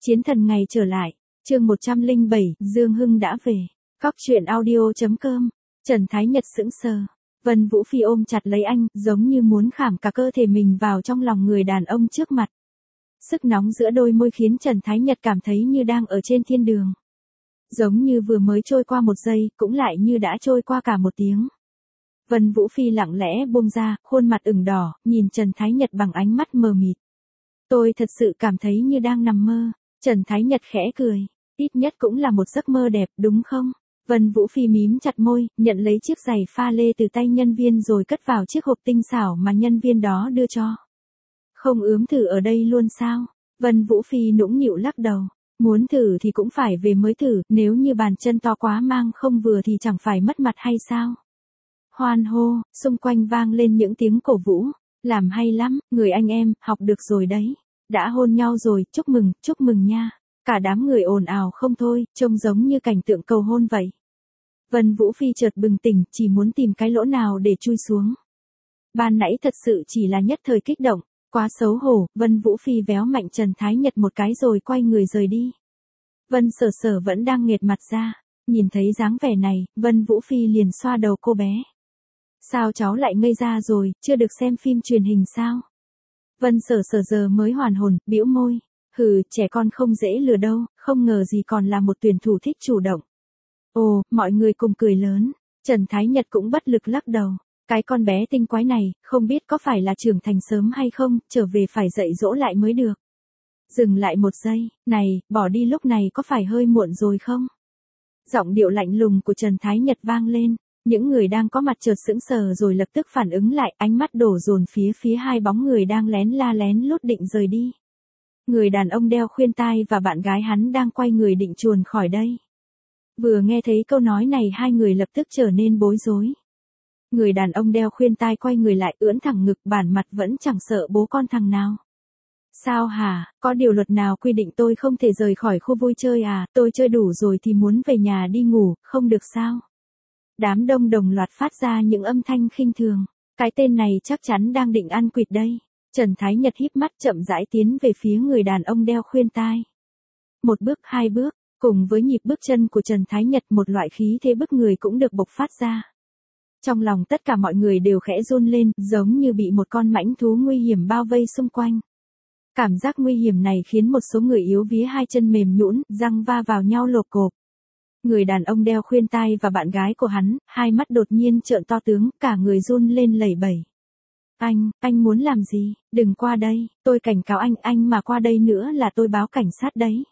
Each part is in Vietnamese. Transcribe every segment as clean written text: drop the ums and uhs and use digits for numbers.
Chiến thần ngày trở lại, chương 107, Dương Hưng đã về. Cóc truyện audio.com, Trần Thái Nhật sững sờ. Vân Vũ Phi ôm chặt lấy anh, giống như muốn khảm cả cơ thể mình vào trong lòng người đàn ông trước mặt. Sức nóng giữa đôi môi khiến Trần Thái Nhật cảm thấy như đang ở trên thiên đường. Giống như vừa mới trôi qua một giây, cũng lại như đã trôi qua cả một tiếng. Vân Vũ Phi lặng lẽ buông ra, khuôn mặt ửng đỏ, nhìn Trần Thái Nhật bằng ánh mắt mờ mịt. Tôi thật sự cảm thấy như đang nằm mơ. Trần Thái Nhật khẽ cười. Ít nhất cũng là một giấc mơ đẹp, đúng không? Vân Vũ Phi mím chặt môi, nhận lấy chiếc giày pha lê từ tay nhân viên rồi cất vào chiếc hộp tinh xảo mà nhân viên đó đưa cho. Không ướm thử ở đây luôn sao? Vân Vũ Phi nũng nịu lắc đầu. Muốn thử thì cũng phải về mới thử, nếu như bàn chân to quá mang không vừa thì chẳng phải mất mặt hay sao? Hoan hô, xung quanh vang lên những tiếng cổ vũ. Làm hay lắm, người anh em, học được rồi đấy. Đã hôn nhau rồi, chúc mừng nha. Cả đám người ồn ào không thôi, trông giống như cảnh tượng cầu hôn vậy. Vân Vũ Phi chợt bừng tỉnh, chỉ muốn tìm cái lỗ nào để chui xuống. Ban nãy thật sự chỉ là nhất thời kích động, quá xấu hổ, Vân Vũ Phi véo mạnh Trần Thái Nhật một cái rồi quay người rời đi. Vân Sở Sở vẫn đang nghệt mặt ra, nhìn thấy dáng vẻ này, Vân Vũ Phi liền xoa đầu cô bé. Sao cháu lại ngây ra rồi, chưa được xem phim truyền hình sao? Vân Sở Sở giờ mới hoàn hồn, bĩu môi. Hừ, trẻ con không dễ lừa đâu, không ngờ gì còn là một tuyển thủ thích chủ động. Ồ, mọi người cùng cười lớn. Trần Thái Nhật cũng bất lực lắc đầu. Cái con bé tinh quái này, không biết có phải là trưởng thành sớm hay không, trở về phải dạy dỗ lại mới được. Dừng lại một giây, này, bỏ đi lúc này có phải hơi muộn rồi không? Giọng điệu lạnh lùng của Trần Thái Nhật vang lên. Những người đang có mặt chợt sững sờ rồi lập tức phản ứng lại, ánh mắt đổ dồn phía hai bóng người đang lén lút định rời đi. Người đàn ông đeo khuyên tai và bạn gái hắn đang quay người định chuồn khỏi đây. Vừa nghe thấy câu nói này hai người lập tức trở nên bối rối. Người đàn ông đeo khuyên tai quay người lại ưỡn thẳng ngực, bản mặt vẫn chẳng sợ bố con thằng nào. Sao hả, có điều luật nào quy định tôi không thể rời khỏi khu vui chơi à, tôi chơi đủ rồi thì muốn về nhà đi ngủ, không được sao? Đám đông đồng loạt phát ra những âm thanh khinh thường. Cái tên này chắc chắn đang định ăn quỵt đây. Trần Thái Nhật híp mắt chậm rãi tiến về phía người đàn ông đeo khuyên tai. Một bước, hai bước, cùng với nhịp bước chân của Trần Thái Nhật một loại khí thế bức người cũng được bộc phát ra. Trong lòng tất cả mọi người đều khẽ run lên, giống như bị một con mãnh thú nguy hiểm bao vây xung quanh. Cảm giác nguy hiểm này khiến một số người yếu vía hai chân mềm nhũn, răng va vào nhau lộp cộp. Người đàn ông đeo khuyên tai và bạn gái của hắn, hai mắt đột nhiên trợn to tướng, cả người run lên lẩy bẩy. Anh muốn làm gì? Đừng qua đây, tôi cảnh cáo anh mà qua đây nữa là tôi báo cảnh sát đấy.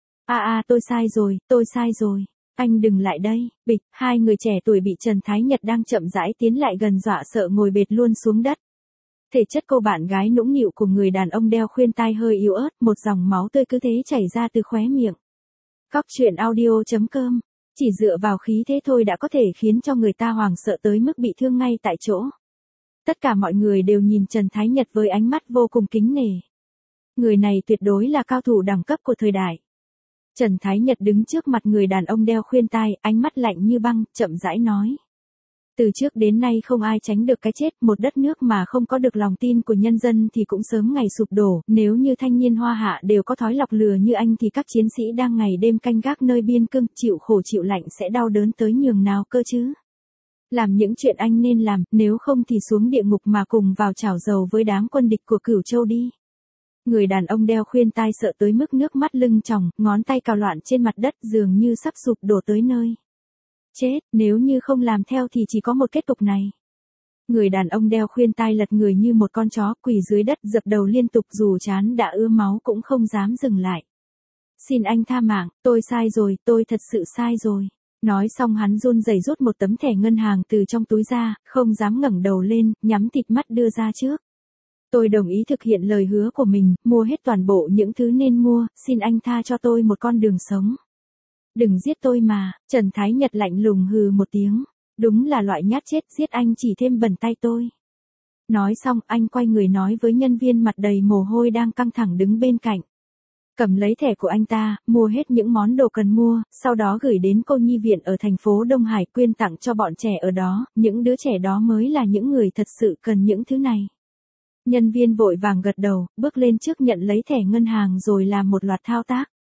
Tôi sai rồi, anh đừng lại đây, bịch, hai người trẻ tuổi bị Trần Thái Nhật đang chậm rãi tiến lại gần dọa sợ ngồi bệt luôn xuống đất. Thể chất cô bạn gái nũng nịu của người đàn ông đeo khuyên tai hơi yếu ớt, một dòng máu tươi cứ thế chảy ra từ khóe miệng. Cóc truyện audio.com, chỉ dựa vào khí thế thôi đã có thể khiến cho người ta hoảng sợ tới mức bị thương ngay tại chỗ. Tất cả mọi người đều nhìn Trần Thái Nhật với ánh mắt vô cùng kính nể. Người này tuyệt đối là cao thủ đẳng cấp của thời đại. Trần Thái Nhật đứng trước mặt người đàn ông đeo khuyên tai, ánh mắt lạnh như băng, chậm rãi nói. Từ trước đến nay không ai tránh được cái chết, một đất nước mà không có được lòng tin của nhân dân thì cũng sớm ngày sụp đổ, nếu như thanh niên hoa hạ đều có thói lọc lừa như anh thì các chiến sĩ đang ngày đêm canh gác nơi biên cương, chịu khổ chịu lạnh sẽ đau đớn tới nhường nào cơ chứ. Làm những chuyện anh nên làm, nếu không thì xuống địa ngục mà cùng vào chảo dầu với đám quân địch của Cửu Châu đi. Người đàn ông đeo khuyên tai sợ tới mức nước mắt lưng tròng, ngón tay cào loạn trên mặt đất dường như sắp sụp đổ tới nơi. Chết, nếu như không làm theo thì chỉ có một kết cục này. Người đàn ông đeo khuyên tai lật người như một con chó, quỳ dưới đất dập đầu liên tục, dù trán đã ứa máu cũng không dám dừng lại. Xin anh tha mạng, tôi sai rồi, tôi thật sự sai rồi. Nói xong hắn run rẩy rút một tấm thẻ ngân hàng từ trong túi ra, không dám ngẩng đầu lên, nhắm tịt mắt đưa ra trước. Tôi đồng ý thực hiện lời hứa của mình, mua hết toàn bộ những thứ nên mua, xin anh tha cho tôi một con đường sống. Đừng giết tôi mà, Trần Thái Nhật lạnh lùng hừ một tiếng. Đúng là loại nhát chết, giết anh chỉ thêm bẩn tay tôi. Nói xong, anh quay người nói với nhân viên mặt đầy mồ hôi đang căng thẳng đứng bên cạnh. Cầm lấy thẻ của anh ta, mua hết những món đồ cần mua, sau đó gửi đến cô nhi viện ở thành phố Đông Hải quyên tặng cho bọn trẻ ở đó, những đứa trẻ đó mới là những người thật sự cần những thứ này. Nhân viên vội vàng gật đầu, bước lên trước nhận lấy thẻ ngân hàng rồi làm một loạt thao tác.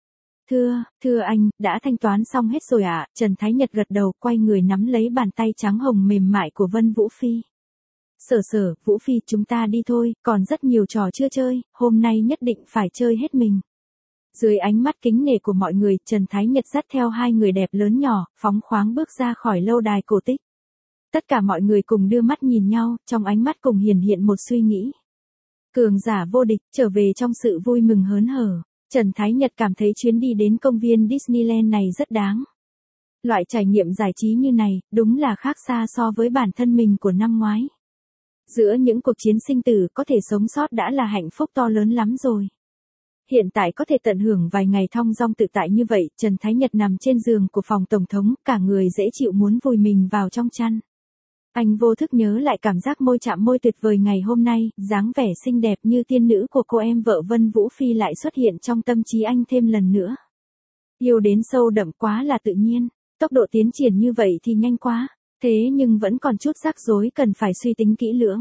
Thưa anh, đã thanh toán xong hết rồi ạ. Trần Thái Nhật gật đầu, quay người nắm lấy bàn tay trắng hồng mềm mại của Vân Vũ Phi. Vũ Phi, chúng ta đi thôi, còn rất nhiều trò chưa chơi, hôm nay nhất định phải chơi hết mình. Dưới ánh mắt kính nể của mọi người, Trần Thái Nhật dắt theo hai người đẹp lớn nhỏ, phóng khoáng bước ra khỏi lâu đài cổ tích. Tất cả mọi người cùng đưa mắt nhìn nhau, trong ánh mắt cùng hiển hiện một suy nghĩ. Cường giả vô địch, trở về trong sự vui mừng hớn hở. Trần Thái Nhật cảm thấy chuyến đi đến công viên Disneyland này rất đáng. Loại trải nghiệm giải trí như này, đúng là khác xa so với bản thân mình của năm ngoái. Giữa những cuộc chiến sinh tử có thể sống sót đã là hạnh phúc to lớn lắm rồi. Hiện tại có thể tận hưởng vài ngày thong dong tự tại như vậy, Trần Thái Nhật nằm trên giường của phòng tổng thống, cả người dễ chịu muốn vùi mình vào trong chăn. Anh vô thức nhớ lại cảm giác môi chạm môi tuyệt vời ngày hôm nay, dáng vẻ xinh đẹp như tiên nữ của cô em vợ Vân Vũ Phi lại xuất hiện trong tâm trí anh thêm lần nữa. Yêu đến sâu đậm quá là tự nhiên, tốc độ tiến triển như vậy thì nhanh quá, thế nhưng vẫn còn chút rắc rối cần phải suy tính kỹ lưỡng.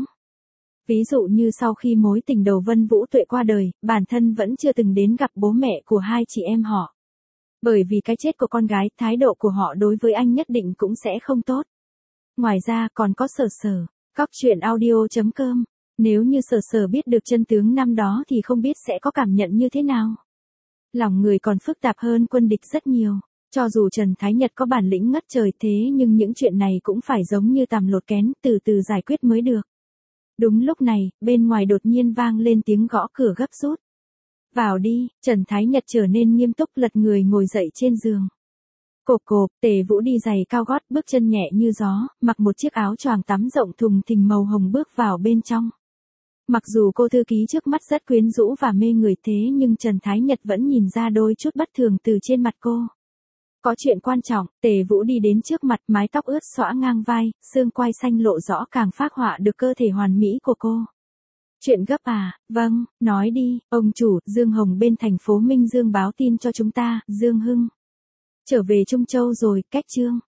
Ví dụ như sau khi mối tình đầu Vân Vũ Tuệ qua đời, bản thân vẫn chưa từng đến gặp bố mẹ của hai chị em họ. Bởi vì cái chết của con gái, thái độ của họ đối với anh nhất định cũng sẽ không tốt. Ngoài ra còn có Sở. Cóc truyện audio.com. Nếu như Sở biết được chân tướng năm đó thì không biết sẽ có cảm nhận như thế nào. Lòng người còn phức tạp hơn quân địch rất nhiều. Cho dù Trần Thái Nhật có bản lĩnh ngất trời thế nhưng những chuyện này cũng phải giống như tằm lột kén, từ từ giải quyết mới được. Đúng lúc này, bên ngoài đột nhiên vang lên tiếng gõ cửa gấp rút. Vào đi, Trần Thái Nhật trở nên nghiêm túc, lật người ngồi dậy trên giường. Cộp, Tề Vũ đi giày cao gót, bước chân nhẹ như gió, mặc một chiếc áo choàng tắm rộng thùng thình màu hồng bước vào bên trong. Mặc dù cô thư ký trước mắt rất quyến rũ và mê người thế nhưng Trần Thái Nhật vẫn nhìn ra đôi chút bất thường từ trên mặt cô. Có chuyện quan trọng, Tề Vũ đi đến trước mặt, mái tóc ướt xõa ngang vai, xương quai xanh lộ rõ càng phác họa được cơ thể hoàn mỹ của cô. Chuyện gấp à? Vâng, nói đi, ông chủ. Dương Hồng bên thành phố Minh Dương báo tin cho chúng ta, Dương Hưng trở về Trung Châu rồi, cách Trương